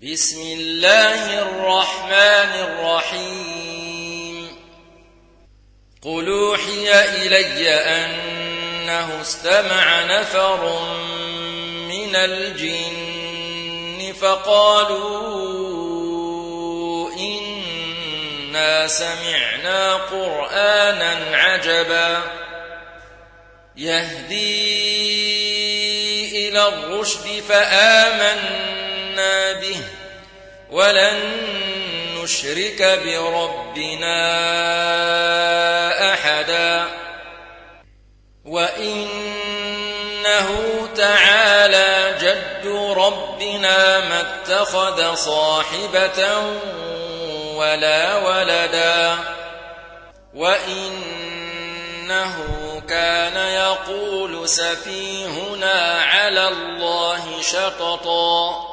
بسم الله الرحمن الرحيم قل أوحي إلي أنه استمع نفر من الجن فقالوا إنا سمعنا قرآنا عجبا يهدي إلى الرشد فآمنا به ولن نشرك بربنا أحدا وإنه تعالى جد ربنا ما اتخذ صاحبة ولا ولدا وإنه كان يقول سفيهنا على الله شططا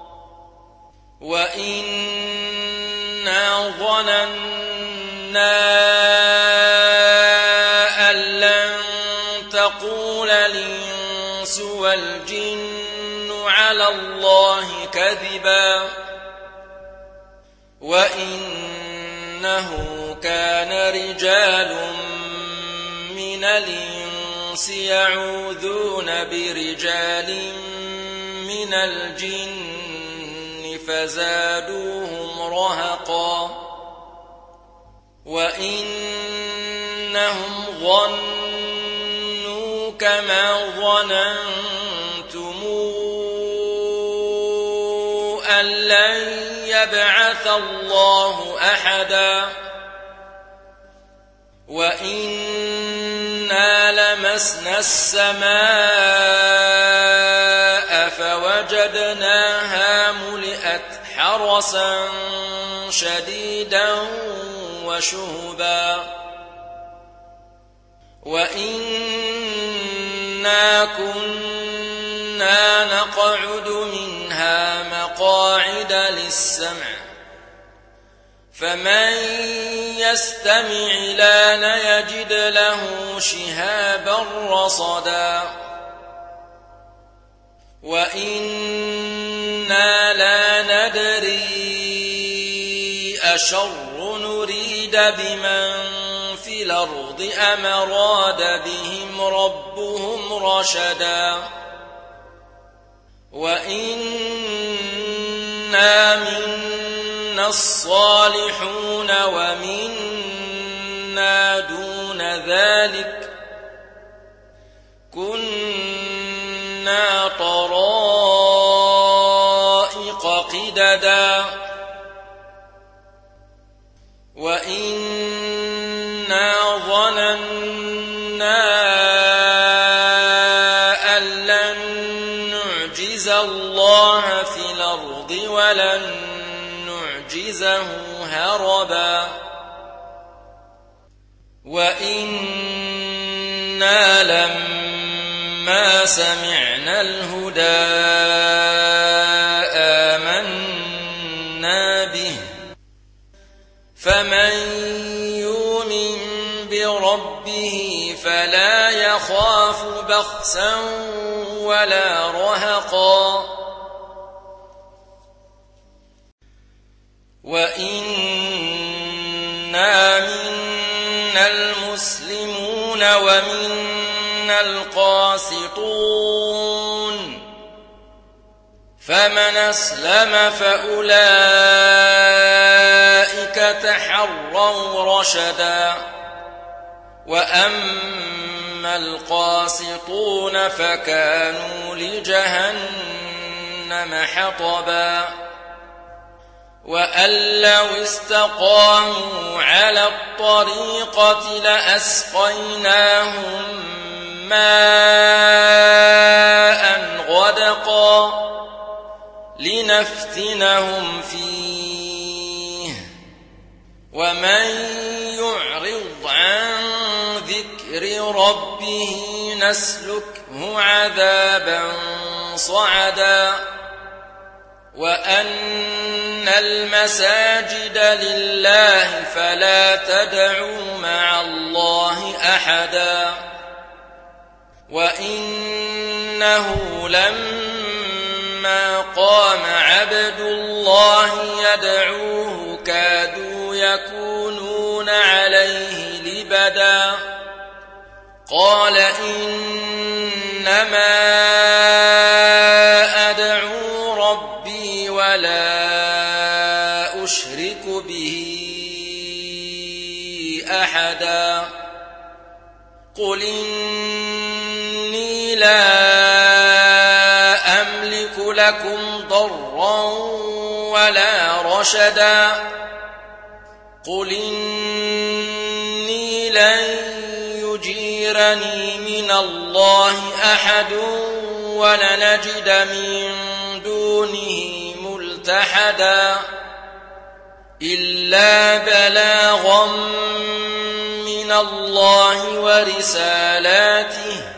وإنا ظننا أن لن تقول الإنس والجن على الله كذبا وإنه كان رجال من الإنس يعوذون برجال من الجن فزادوهم رهقا وإنهم ظنوا كما ظننتم أن لن يبعث الله أحدا وإنا لمسنا السماء فوجدناها ملئت حرسا شديدا وشهبا وإنا كنا نقعد منها مقاعد للسمع فمن يستمع لان يجد له شهابا رصدا وإنا لا ندري أشر نريد بمن في الأرض أم أراد بهم ربهم رشدا وإنا منا الصالحون ومنا دون ذلك كنا طرائق قددا وإنا ظننا أن لن نعجز الله في الأرض ولن نعجزه هربا وإنا لما سمعنا الهدى آمنا به فمن يؤمن بربه فلا يخاف بخسا ولا رهقا وإنا منا المسلمون ومنا القاسطون فمن أسلم فأولئك تحروا رشدا وأما القاسطون فكانوا لجهنم حطبا وأن لو استقاموا على الطريقة لأسقيناهم ماء غدقا لنفتنهم فيه ومن يعرض عن ذكر ربه نسلكه عذابا صعدا وأن المساجد لله فلا تدعوا مع الله أحدا وإنه لما مقام عبد الله يدعوه كادوا يكونون عليه لبدا قال إنما أدعو ربي ولا أشرك به أحدا قل إني لا أملك لكم ضرا ولا رشدا قل إني لن يجيرني من الله أحد ولنجد من دونه ملتحدا إلا بلاغا من الله ورسالاته